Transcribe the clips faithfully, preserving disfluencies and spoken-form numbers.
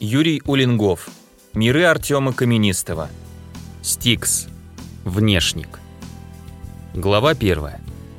Юрий Улингов. Миры Артема Каменистого. Стикс. Внешник. Глава первая.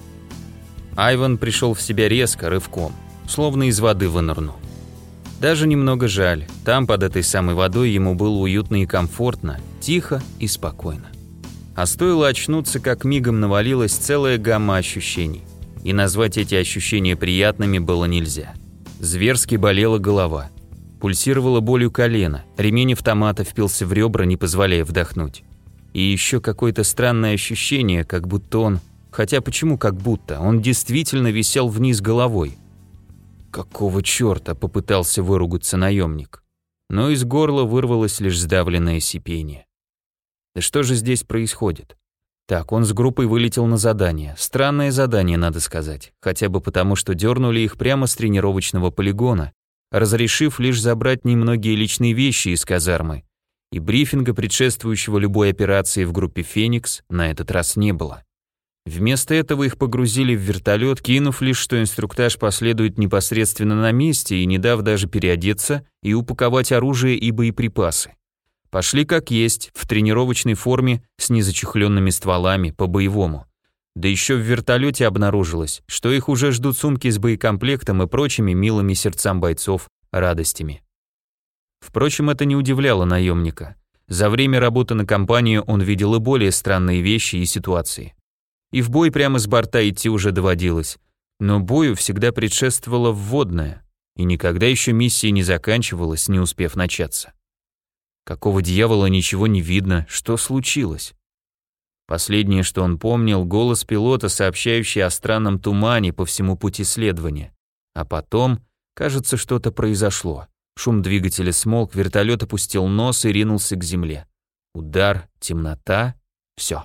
Айван пришел в себя резко, рывком, словно из воды вынырнул. Даже немного жаль, там под этой самой водой ему было уютно и комфортно, тихо и спокойно. А стоило очнуться, как мигом навалилась целая гамма ощущений. И назвать эти ощущения приятными было нельзя. Зверски болела голова. Пульсировало болью колено, ремень автомата впился в ребра, не позволяя вдохнуть. И еще какое-то странное ощущение, как будто он... Хотя почему как будто? Он действительно висел вниз головой. «Какого черта?» — попытался выругаться наемник. Но из горла вырвалось лишь сдавленное сипение. Да что же здесь происходит? Так, он с группой вылетел на задание. Странное задание, надо сказать. Хотя бы потому, что дернули их прямо с тренировочного полигона, разрешив лишь забрать немногие личные вещи из казармы. И брифинга, предшествующего любой операции в группе «Феникс», на этот раз не было. Вместо этого их погрузили в вертолет, кинув лишь, что инструктаж последует непосредственно на месте и не дав даже переодеться и упаковать оружие и боеприпасы. Пошли как есть, в тренировочной форме с незачехленными стволами, по-боевому. Да еще в вертолете обнаружилось, что их уже ждут сумки с боекомплектом и прочими милыми сердцам бойцов радостями. Впрочем, это не удивляло наемника. За время работы на компанию он видел и более странные вещи и ситуации. И в бой прямо с борта идти уже доводилось. Но бою всегда предшествовало вводное, и никогда еще миссия не заканчивалась, не успев начаться. Какого дьявола ничего не видно, что случилось? Последнее, что он помнил, голос пилота, сообщающий о странном тумане по всему пути следования. А потом, кажется, что-то произошло. Шум двигателя смолк, вертолет опустил нос и ринулся к земле. Удар, темнота, все.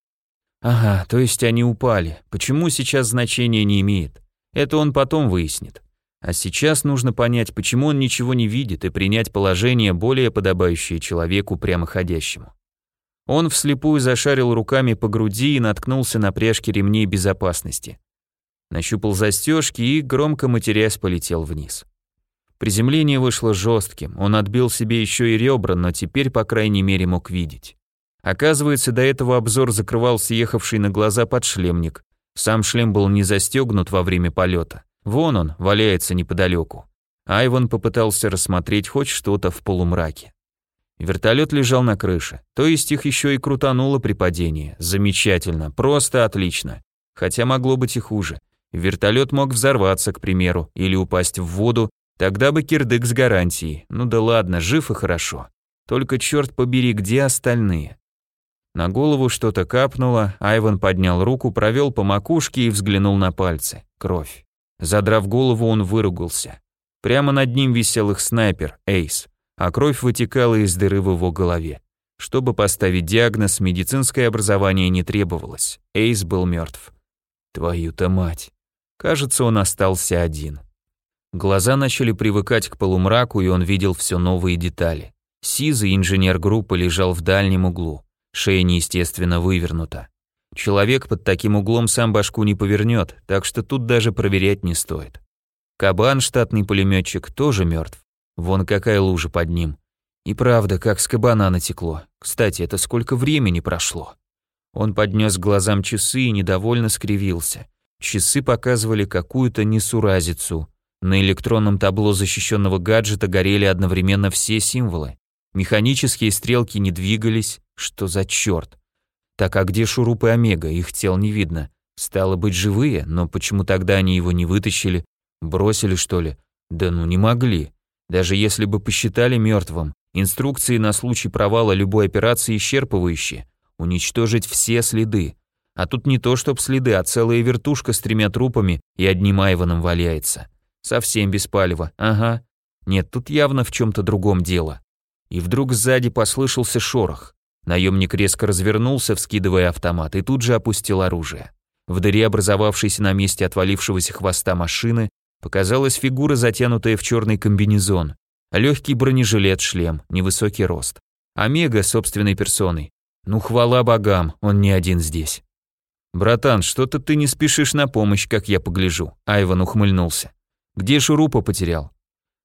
Ага, то есть они упали. Почему сейчас значения не имеет? Это он потом выяснит. А сейчас нужно понять, почему он ничего не видит, и принять положение, более подобающее человеку прямоходящему. Он вслепую зашарил руками по груди и наткнулся на пряжки ремней безопасности. Нащупал застежки и, громко матерясь, полетел вниз. Приземление вышло жестким, он отбил себе еще и ребра, но теперь, по крайней мере, мог видеть. Оказывается, до этого обзор закрывал съехавший на глаза подшлемник. Сам шлем был не застегнут во время полета. Вон он, валяется неподалеку. Айван попытался рассмотреть хоть что-то в полумраке. Вертолет лежал на крыше, то есть их еще и крутануло при падении. Замечательно, просто отлично. Хотя могло быть и хуже. Вертолет мог взорваться, к примеру, или упасть в воду, тогда бы кирдык с гарантией. Ну да ладно, жив и хорошо. Только черт побери, где остальные? На голову что-то капнуло, Айван поднял руку, провел по макушке и взглянул на пальцы. Кровь. Задрав голову, он выругался. Прямо над ним висел их снайпер, Эйс, а кровь вытекала из дыры в его голове. Чтобы поставить диагноз, медицинское образование не требовалось. Эйс был мертв. Твою-то мать. Кажется, он остался один. Глаза начали привыкать к полумраку, и он видел все новые детали. Сизый инженер группы лежал в дальнем углу. Шея неестественно вывернута. Человек под таким углом сам башку не повернет, так что тут даже проверять не стоит. Кабан, штатный пулеметчик, тоже мертв. Вон какая лужа под ним. И правда, как с кабана натекло. Кстати, это сколько времени прошло? Он поднес к глазам часы и недовольно скривился. Часы показывали какую-то несуразицу. На электронном табло защищенного гаджета горели одновременно все символы. Механические стрелки не двигались. Что за черт? Так, а где Шуруп и Омега? Их тел не видно. Стало быть, живые, но почему тогда они его не вытащили? Бросили, что ли? Да ну не могли. Даже если бы посчитали мертвым, инструкции на случай провала любой операции исчерпывающие. Уничтожить все следы. А тут не то чтоб следы, а целая вертушка с тремя трупами и одним Айваном валяется. Совсем без палева, ага. Нет, тут явно в чем-то другом дело. И вдруг сзади послышался шорох. Наемник резко развернулся, вскидывая автомат, и тут же опустил оружие. В дыре, образовавшейся на месте отвалившегося хвоста машины, показалась фигура, затянутая в черный комбинезон. Легкий бронежилет-шлем, невысокий рост. Омега собственной персоной. Ну, хвала богам, он не один здесь. «Братан, что-то ты не спешишь на помощь, как я погляжу», — Айван ухмыльнулся. «Где Шурупа потерял?»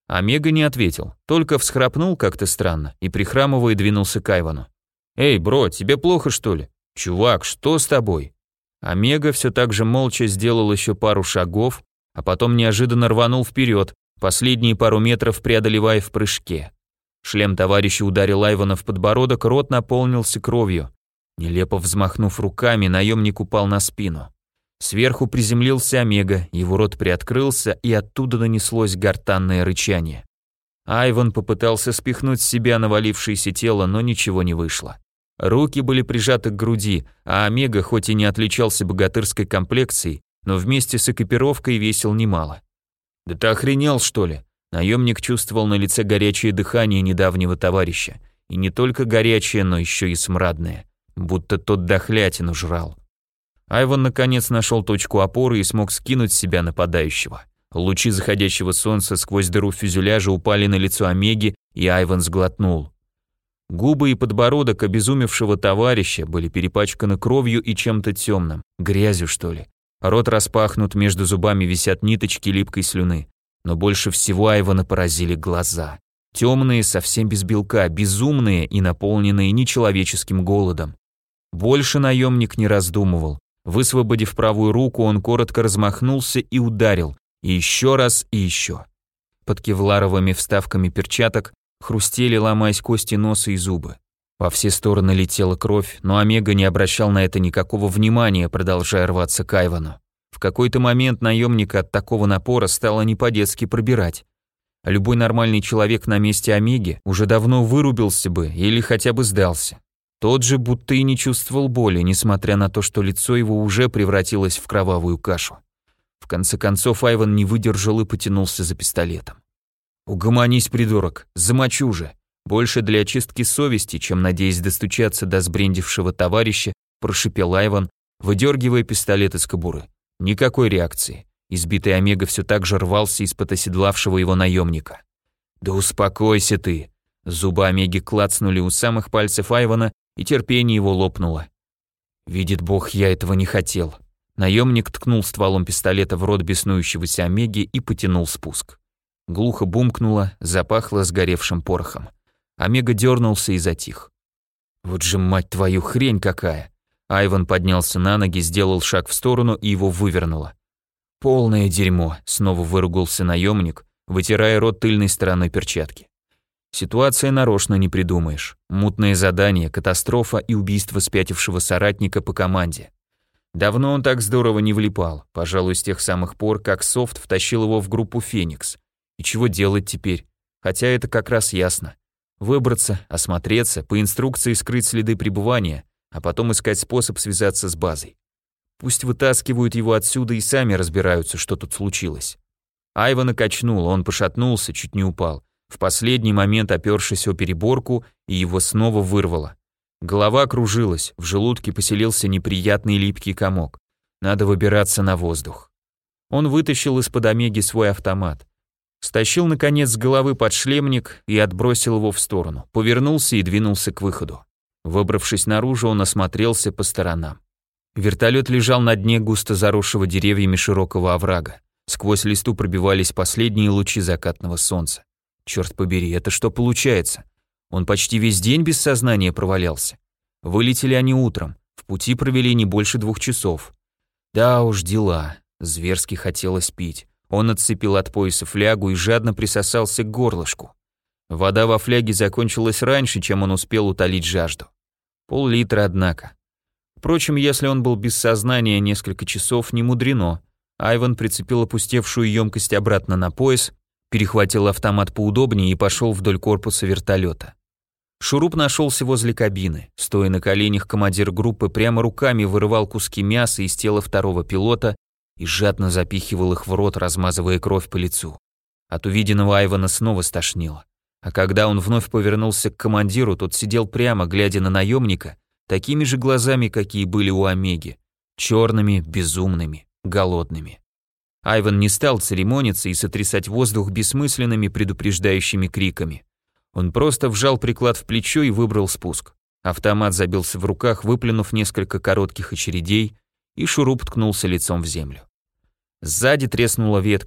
Омега не ответил, только всхрапнул как-то странно и, прихрамывая, двинулся к Айвану. «Эй, бро, тебе плохо, что ли? Чувак, что с тобой?» Омега все так же молча сделал еще пару шагов, а потом неожиданно рванул вперед, последние пару метров преодолевая в прыжке. Шлем товарища ударил Айвана в подбородок, рот наполнился кровью. Нелепо взмахнув руками, наемник упал на спину. Сверху приземлился Омега, его рот приоткрылся, и оттуда донеслось гортанное рычание. Айван попытался спихнуть с себя навалившееся тело, но ничего не вышло. Руки были прижаты к груди, а Омега хоть и не отличался богатырской комплекцией, но вместе с экипировкой весил немало. «Да ты охренел, что ли?» Наемник чувствовал на лице горячее дыхание недавнего товарища. И не только горячее, но еще и смрадное. Будто тот дохлятину жрал. Айван наконец нашел точку опоры и смог скинуть с себя нападающего. Лучи заходящего солнца сквозь дыру фюзеляжа упали на лицо Омеги, и Айван сглотнул. Губы и подбородок обезумевшего товарища были перепачканы кровью и чем-то темным, грязью что ли. Рот распахнут, между зубами висят ниточки липкой слюны. Но больше всего Айвана поразили глаза. Темные, совсем без белка, безумные и наполненные нечеловеческим голодом. Больше наемник не раздумывал. Высвободив правую руку, он коротко размахнулся и ударил. И еще раз, и еще. Под кевларовыми вставками перчаток хрустели, ломаясь кости носа и зубы. Во все стороны летела кровь, но Омега не обращал на это никакого внимания, продолжая рваться к Айвану. В какой-то момент наемника от такого напора стало не по-детски пробирать. Любой нормальный человек на месте Омеги уже давно вырубился бы или хотя бы сдался. Тот же будто и не чувствовал боли, несмотря на то, что лицо его уже превратилось в кровавую кашу. В конце концов Айван не выдержал и потянулся за пистолетом. «Угомонись, придурок, замочу же!» Больше для очистки совести, чем надеясь достучаться до сбрендившего товарища, прошипел Айван, выдергивая пистолет из кобуры. Никакой реакции. Избитый Омега все так же рвался из-под оседлавшего его наемника. «Да успокойся ты!» Зубы Омеги клацнули у самых пальцев Айвана, и терпение его лопнуло. «Видит Бог, я этого не хотел». Наемник ткнул стволом пистолета в рот беснующегося Омеги и потянул спуск. Глухо бумкнуло, запахло сгоревшим порохом. Омега дернулся и затих. «Вот же, мать твою, хрень какая!» Айван поднялся на ноги, сделал шаг в сторону и его вывернуло. «Полное дерьмо», — снова выругался наемник, вытирая рот тыльной стороной перчатки. Ситуация нарочно не придумаешь. Мутное задание, катастрофа и убийство спятившего соратника по команде. Давно он так здорово не влипал, пожалуй, с тех самых пор, как Софт втащил его в группу «Феникс». И чего делать теперь? Хотя это как раз ясно. Выбраться, осмотреться, по инструкции скрыть следы пребывания, а потом искать способ связаться с базой. Пусть вытаскивают его отсюда и сами разбираются, что тут случилось. Айвана качнул, он пошатнулся, чуть не упал. В последний момент опершись о переборку, и его снова вырвало. Голова кружилась, в желудке поселился неприятный липкий комок. Надо выбираться на воздух. Он вытащил из-под Омеги свой автомат. Стащил, наконец, с головы подшлемник и отбросил его в сторону. Повернулся и двинулся к выходу. Выбравшись наружу, он осмотрелся по сторонам. Вертолет лежал на дне густо заросшего деревьями широкого оврага. Сквозь листу пробивались последние лучи закатного солнца. Черт побери, это что получается? Он почти весь день без сознания провалялся. Вылетели они утром, в пути провели не больше двух часов. Да уж, дела. Зверски хотелось пить. Он отцепил от пояса флягу и жадно присосался к горлышку. Вода во фляге закончилась раньше, чем он успел утолить жажду. Пол-литра, однако. Впрочем, если он был без сознания несколько часов, не мудрено. Айван прицепил опустевшую емкость обратно на пояс, перехватил автомат поудобнее и пошел вдоль корпуса вертолета. Шуруп нашелся возле кабины. Стоя на коленях, командир группы прямо руками вырывал куски мяса из тела второго пилота и жадно запихивал их в рот, размазывая кровь по лицу. От увиденного Айвана снова стошнило. А когда он вновь повернулся к командиру, тот сидел прямо, глядя на наемника, такими же глазами, какие были у Омеги, черными, безумными, голодными. Айван не стал церемониться и сотрясать воздух бессмысленными предупреждающими криками. Он просто вжал приклад в плечо и выбрал спуск. Автомат забился в руках, выплюнув несколько коротких очередей, и шуруп ткнулся лицом в землю. Сзади треснула ветка,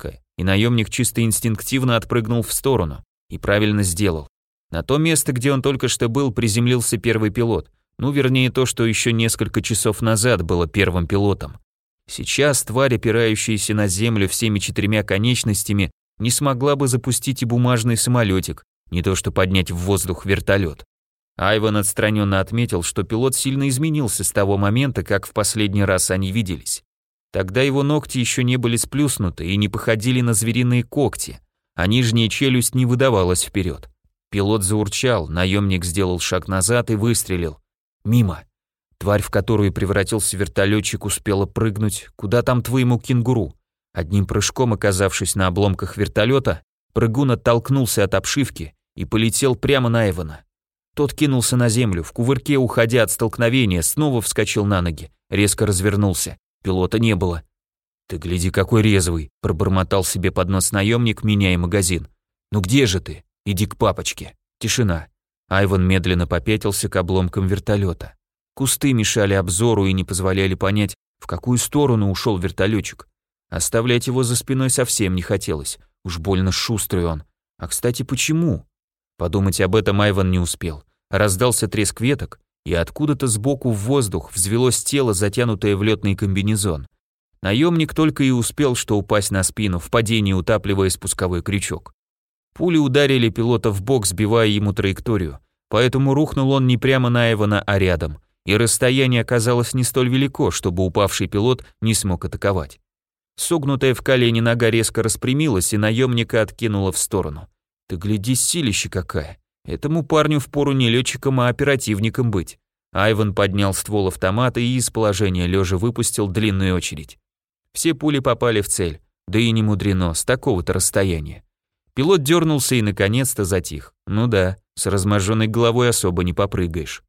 и наемник чисто инстинктивно отпрыгнул в сторону. И правильно сделал. На то место, где он только что был, приземлился первый пилот. Ну, вернее, то, что еще несколько часов назад было первым пилотом. Сейчас тварь, опирающаяся на землю всеми четырьмя конечностями, не смогла бы запустить и бумажный самолетик, не то что поднять в воздух вертолет. Айван отстраненно отметил, что пилот сильно изменился с того момента, как в последний раз они виделись. Тогда его ногти еще не были сплюснуты и не походили на звериные когти, а нижняя челюсть не выдавалась вперед. Пилот заурчал, наемник сделал шаг назад и выстрелил. Мимо. Тварь, в которую превратился вертолетчик, успела прыгнуть. Куда там твоему кенгуру? Одним прыжком, оказавшись на обломках вертолета, прыгун оттолкнулся от обшивки и полетел прямо на Айвана. Тот кинулся на землю, в кувырке, уходя от столкновения, снова вскочил на ноги, резко развернулся. Пилота не было. «Ты гляди, какой резвый!» – пробормотал себе под нос наемник, меняя магазин. «Ну где же ты? Иди к папочке». Тишина. Айван медленно попятился к обломкам вертолета. Кусты мешали обзору и не позволяли понять, в какую сторону ушел вертолетчик. Оставлять его за спиной совсем не хотелось. Уж больно шустрый он. А кстати, почему? Подумать об этом Айван не успел. Раздался треск веток, и откуда-то сбоку в воздух взвелось тело, затянутое в летный комбинезон. Наемник только и успел что упасть на спину, в падении утапливая спусковой крючок. Пули ударили пилота в бок, сбивая ему траекторию, поэтому рухнул он не прямо на Айвана, а рядом, и расстояние оказалось не столь велико, чтобы упавший пилот не смог атаковать. Согнутая в колени нога резко распрямилась, и наемника откинула в сторону. Ты гляди, силища какая. Этому парню впору не летчиком, а оперативником быть. Айван поднял ствол автомата и из положения лежа выпустил длинную очередь. Все пули попали в цель, да и не мудрено, с такого-то расстояния. Пилот дернулся и наконец-то затих. Ну да, с разможженной головой особо не попрыгаешь.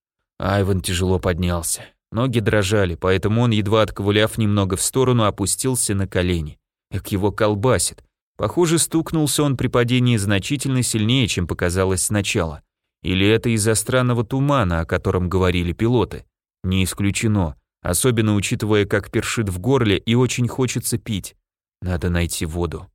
Айван тяжело поднялся. Ноги дрожали, поэтому он, едва отковыляв немного в сторону, опустился на колени. Эк его колбасит. Похоже, стукнулся он при падении значительно сильнее, чем показалось сначала. Или это из-за странного тумана, о котором говорили пилоты? Не исключено, особенно учитывая, как першит в горле и очень хочется пить. Надо найти воду.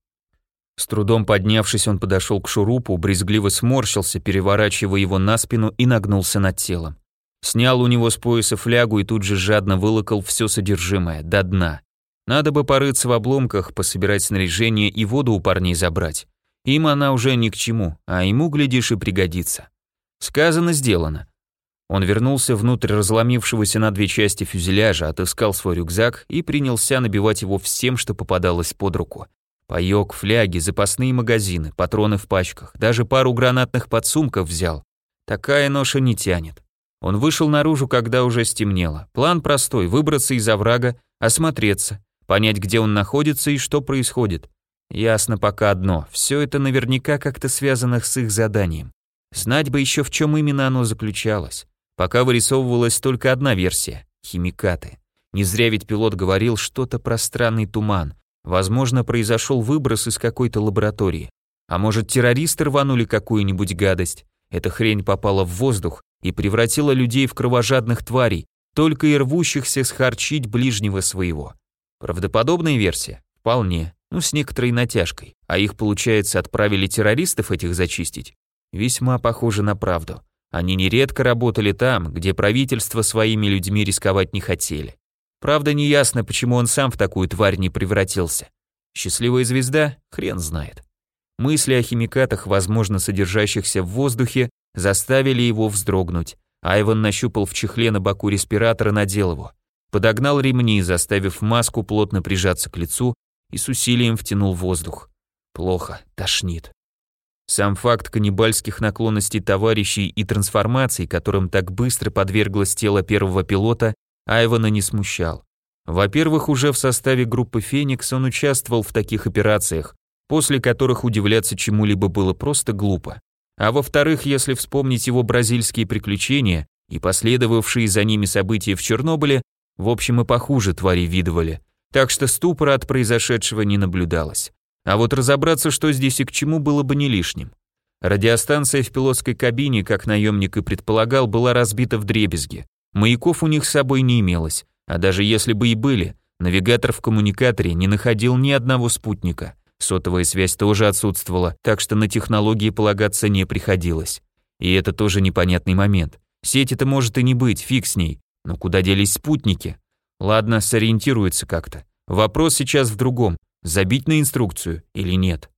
С трудом поднявшись, он подошел к шурупу, брезгливо сморщился, переворачивая его на спину и нагнулся над телом. Снял у него с пояса флягу и тут же жадно вылокал все содержимое, до дна. Надо бы порыться в обломках, пособирать снаряжение и воду у парней забрать. Им она уже ни к чему, а ему, глядишь, и пригодится. Сказано, сделано. Он вернулся внутрь разломившегося на две части фюзеляжа, отыскал свой рюкзак и принялся набивать его всем, что попадалось под руку. Паёк, фляги, запасные магазины, патроны в пачках, даже пару гранатных подсумков взял. Такая ноша не тянет. Он вышел наружу, когда уже стемнело. План простой: выбраться из оврага, осмотреться, понять, где он находится и что происходит. Ясно пока одно: все это наверняка как-то связано с их заданием. Знать бы еще, в чем именно оно заключалось. Пока вырисовывалась только одна версия — химикаты. Не зря ведь пилот говорил что-то про странный туман. Возможно, произошел выброс из какой-то лаборатории. А может, террористы рванули какую-нибудь гадость. Эта хрень попала в воздух и превратила людей в кровожадных тварей, только и рвущихся схарчить ближнего своего. Правдоподобная версия? Вполне. Ну, с некоторой натяжкой. А их, получается, отправили террористов этих зачистить? Весьма похоже на правду. Они нередко работали там, где правительство своими людьми рисковать не хотели. Правда, неясно, почему он сам в такую тварь не превратился. Счастливая звезда? Хрен знает. Мысли о химикатах, возможно, содержащихся в воздухе, заставили его вздрогнуть. Айван нащупал в чехле на боку респиратор и надел его. Подогнал ремни, заставив маску плотно прижаться к лицу, и с усилием втянул воздух. Плохо, тошнит. Сам факт каннибальских наклонностей товарищей и трансформаций, которым так быстро подверглось тело первого пилота, Айвана не смущал. Во-первых, уже в составе группы «Феникс» он участвовал в таких операциях, после которых удивляться чему-либо было просто глупо. А во-вторых, если вспомнить его бразильские приключения и последовавшие за ними события в Чернобыле, в общем и похуже твари видывали, так что ступора от произошедшего не наблюдалось. А вот разобраться, что здесь и к чему, было бы не лишним. Радиостанция в пилотской кабине, как наемник и предполагал, была разбита вдребезги. Маяков у них с собой не имелось, а даже если бы и были, навигатор в коммуникаторе не находил ни одного спутника. Сотовая связь тоже отсутствовала, так что на технологии полагаться не приходилось. И это тоже непонятный момент. Сети-то может и не быть, фиг с ней. Но куда делись спутники? Ладно, сориентируется как-то. Вопрос сейчас в другом. Забить на инструкцию или нет?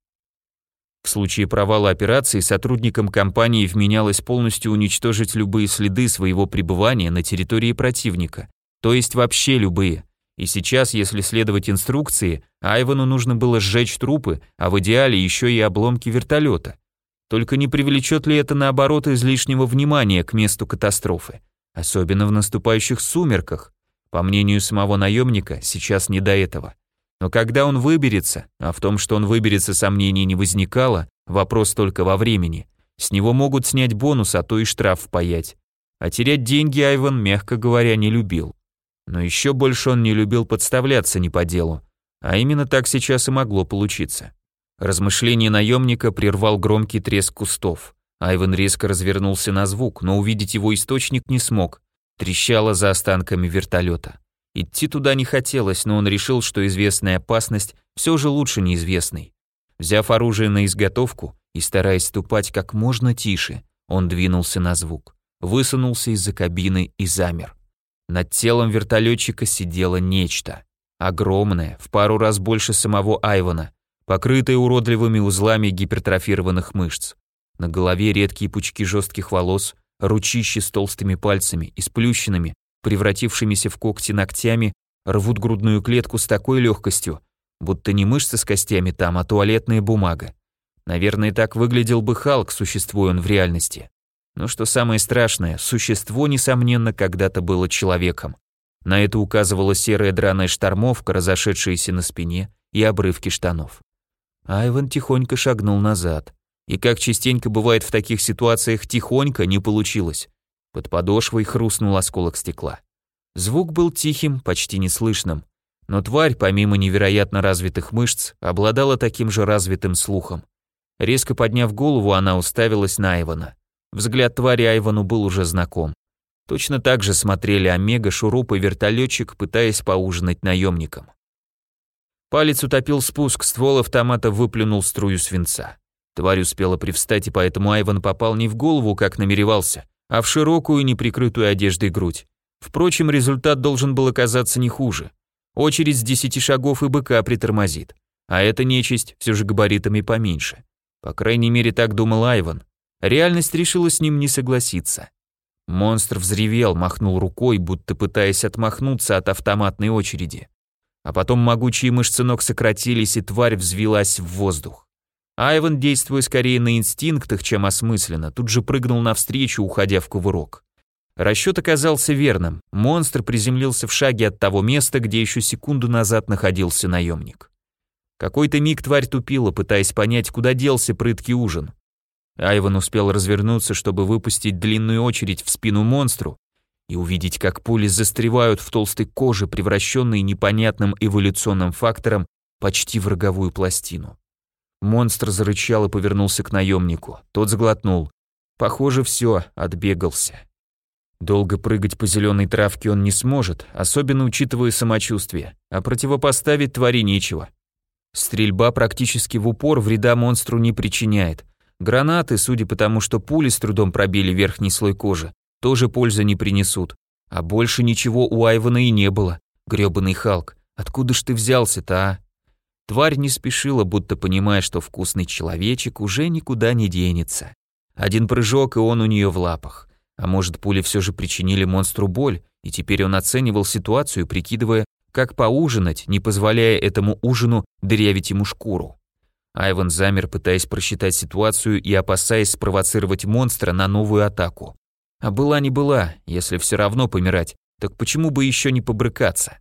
В случае провала операции сотрудникам компании вменялось полностью уничтожить любые следы своего пребывания на территории противника. То есть вообще любые. И сейчас, если следовать инструкции, Айвану нужно было сжечь трупы, а в идеале еще и обломки вертолета. Только не привлечет ли это наоборот излишнего внимания к месту катастрофы? Особенно в наступающих сумерках. По мнению самого наемника, сейчас не до этого. Но когда он выберется, а в том, что он выберется, сомнений не возникало, вопрос только во времени, с него могут снять бонус, а то и штраф впаять. А терять деньги Айван, мягко говоря, не любил. Но еще больше он не любил подставляться не по делу. А именно так сейчас и могло получиться. Размышление наемника прервал громкий треск кустов. Айван резко развернулся на звук, но увидеть его источник не смог. Трещало за останками вертолета. Идти туда не хотелось, но он решил, что известная опасность все же лучше неизвестной. Взяв оружие на изготовку и стараясь ступать как можно тише, он двинулся на звук, высунулся из-за кабины и замер. Над телом вертолетчика сидело нечто. Огромное, в пару раз больше самого Айвана, покрытое уродливыми узлами гипертрофированных мышц. На голове редкие пучки жестких волос, ручищи с толстыми пальцами и сплющенными, превратившимися в когти ногтями, рвут грудную клетку с такой легкостью, будто не мышцы с костями там, а туалетная бумага. Наверное, так выглядел бы Халк, существуя он в реальности. Но что самое страшное, существо, несомненно, когда-то было человеком. На это указывала серая драная штормовка, разошедшаяся на спине, и обрывки штанов. Айван тихонько шагнул назад. И как частенько бывает в таких ситуациях, тихонько не получилось. Под подошвой хрустнул осколок стекла. Звук был тихим, почти неслышным. Но тварь, помимо невероятно развитых мышц, обладала таким же развитым слухом. Резко подняв голову, она уставилась на Айвана. Взгляд твари Айвану был уже знаком. Точно так же смотрели Омега, Шуруп и вертолетчик, пытаясь поужинать наемникам. Палец утопил спуск, ствол автомата выплюнул струю свинца. Тварь успела привстать, и поэтому Айван попал не в голову, как намеревался, а в широкую, неприкрытую одеждой грудь. Впрочем, результат должен был оказаться не хуже. Очередь с десяти шагов и быка притормозит. А эта нечисть все же габаритами поменьше. По крайней мере, так думал Айван. Реальность решила с ним не согласиться. Монстр взревел, махнул рукой, будто пытаясь отмахнуться от автоматной очереди. А потом могучие мышцы ног сократились, и тварь взвилась в воздух. Айван, действуя скорее на инстинктах, чем осмысленно, тут же прыгнул навстречу, уходя в кувырок. Расчет оказался верным. Монстр приземлился в шаге от того места, где еще секунду назад находился наемник. Какой-то миг тварь тупила, пытаясь понять, куда делся прыткий ужин. Айван успел развернуться, чтобы выпустить длинную очередь в спину монстру и увидеть, как пули застревают в толстой коже, превращенной непонятным эволюционным фактором почти в роговую пластину. Монстр зарычал и повернулся к наемнику. Тот сглотнул. Похоже, все, отбегался. Долго прыгать по зеленой травке он не сможет, особенно учитывая самочувствие, а противопоставить твари нечего. Стрельба практически в упор вреда монстру не причиняет. Гранаты, судя по тому, что пули с трудом пробили верхний слой кожи, тоже пользы не принесут. А больше ничего у Айвана и не было. Грёбаный Халк, откуда ж ты взялся-то, а? Тварь не спешила, будто понимая, что вкусный человечек уже никуда не денется. Один прыжок, и он у нее в лапах. А может, пули все же причинили монстру боль, и теперь он оценивал ситуацию, прикидывая, как поужинать, не позволяя этому ужину дырявить ему шкуру. Айван замер, пытаясь просчитать ситуацию и опасаясь спровоцировать монстра на новую атаку. А была не была, если все равно помирать, так почему бы еще не побрыкаться?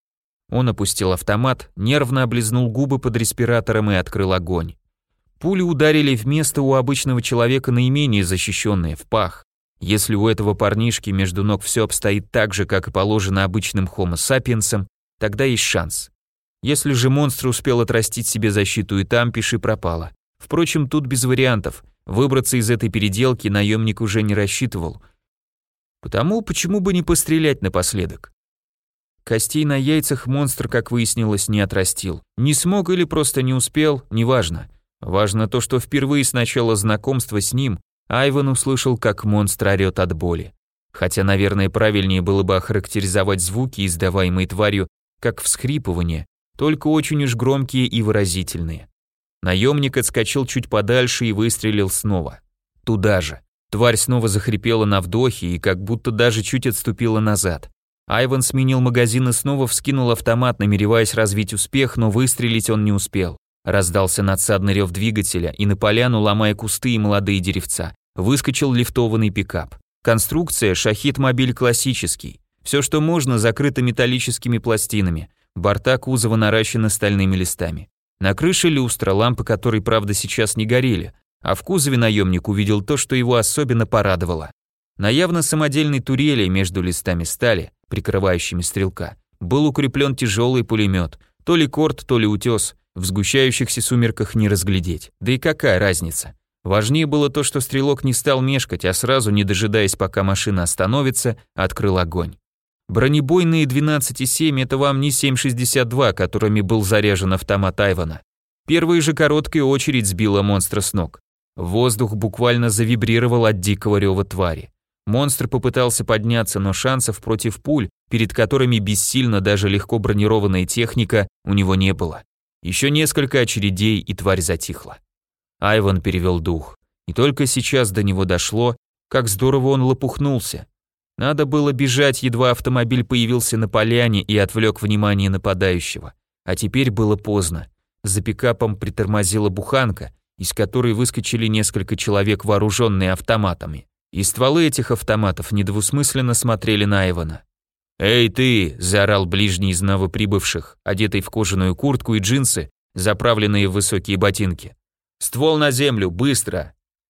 Он опустил автомат, нервно облизнул губы под респиратором и открыл огонь. Пули ударили в место у обычного человека наименее защищенное, в пах. Если у этого парнишки между ног все обстоит так же, как и положено обычным хомо сапиенсам, тогда есть шанс. Если же монстр успел отрастить себе защиту и там, пиши пропало. Впрочем, тут без вариантов. Выбраться из этой переделки наемник уже не рассчитывал. Потому почему бы не пострелять напоследок? Костей на яйцах монстр, как выяснилось, не отрастил. Не смог или просто не успел, неважно. Важно то, что впервые с начала знакомства с ним Айван услышал, как монстр орёт от боли. Хотя, наверное, правильнее было бы охарактеризовать звуки, издаваемые тварью, как всхрипывание, только очень уж громкие и выразительные. Наемник отскочил чуть подальше и выстрелил снова. Туда же. Тварь снова захрипела на вдохе и как будто даже чуть отступила назад. Айван сменил магазин и снова вскинул автомат, намереваясь развить успех, но выстрелить он не успел. Раздался надсадный рев двигателя, и на поляну, ломая кусты и молодые деревца, выскочил лифтованный пикап. Конструкция «Шахид-мобиль» классический. Все, что можно, закрыто металлическими пластинами. Борта кузова наращены стальными листами. На крыше люстра, лампы которой, правда, сейчас не горели, а в кузове наемник увидел то, что его особенно порадовало. На явно самодельной турели между листами стали, прикрывающими стрелка, был укреплен тяжелый пулемет, то ли корт, то ли утес, в сгущающихся сумерках не разглядеть. Да и какая разница? Важнее было то, что стрелок не стал мешкать, а сразу, не дожидаясь, пока машина остановится, открыл огонь. Бронебойные двенадцать и семь это вам не семь шестьдесят два, которыми был заряжен автомат Айвана. Первая же короткая очередь сбила монстра с ног. Воздух буквально завибрировал от дикого рева твари. Монстр попытался подняться, но шансов против пуль, перед которыми бессильна даже легко бронированная техника, у него не было. Еще несколько очередей, и тварь затихла. Айван перевел дух. И только сейчас до него дошло, как здорово он лопухнулся. Надо было бежать, едва автомобиль появился на поляне и отвлек внимание нападающего. А теперь было поздно. За пикапом притормозила буханка, из которой выскочили несколько человек, вооруженные автоматами. И стволы этих автоматов недвусмысленно смотрели на Айвана. «Эй ты!» – заорал ближний из новоприбывших, одетый в кожаную куртку и джинсы, заправленные в высокие ботинки. «Ствол на землю, быстро!»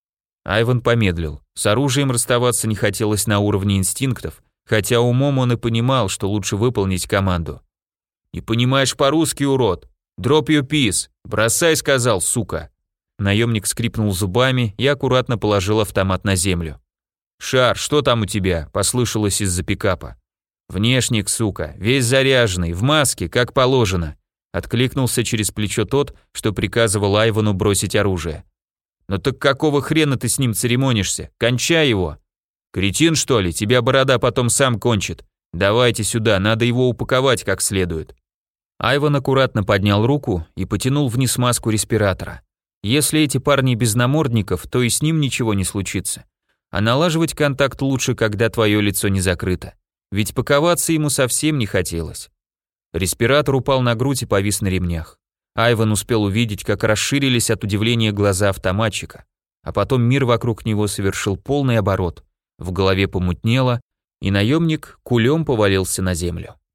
Айван помедлил. С оружием расставаться не хотелось на уровне инстинктов, хотя умом он и понимал, что лучше выполнить команду. «Не понимаешь по-русски, урод? Drop your piece! Бросай, сказал, сука!» Наемник скрипнул зубами и аккуратно положил автомат на землю. «Шар, что там у тебя?» – послышалось из-за пикапа. «Внешник, сука, весь заряженный, в маске, как положено», – откликнулся через плечо тот, что приказывал Айвану бросить оружие. «Ну так какого хрена ты с ним церемонишься? Кончай его!» «Кретин, что ли? Тебя борода потом сам кончит. Давайте сюда, надо его упаковать как следует». Айван аккуратно поднял руку и потянул вниз маску респиратора. Если эти парни без намордников, то и с ним ничего не случится. А налаживать контакт лучше, когда твое лицо не закрыто. Ведь паковаться ему совсем не хотелось. Респиратор упал на грудь и повис на ремнях. Айван успел увидеть, как расширились от удивления глаза автоматчика, а потом мир вокруг него совершил полный оборот. В голове помутнело, и наемник кулем повалился на землю.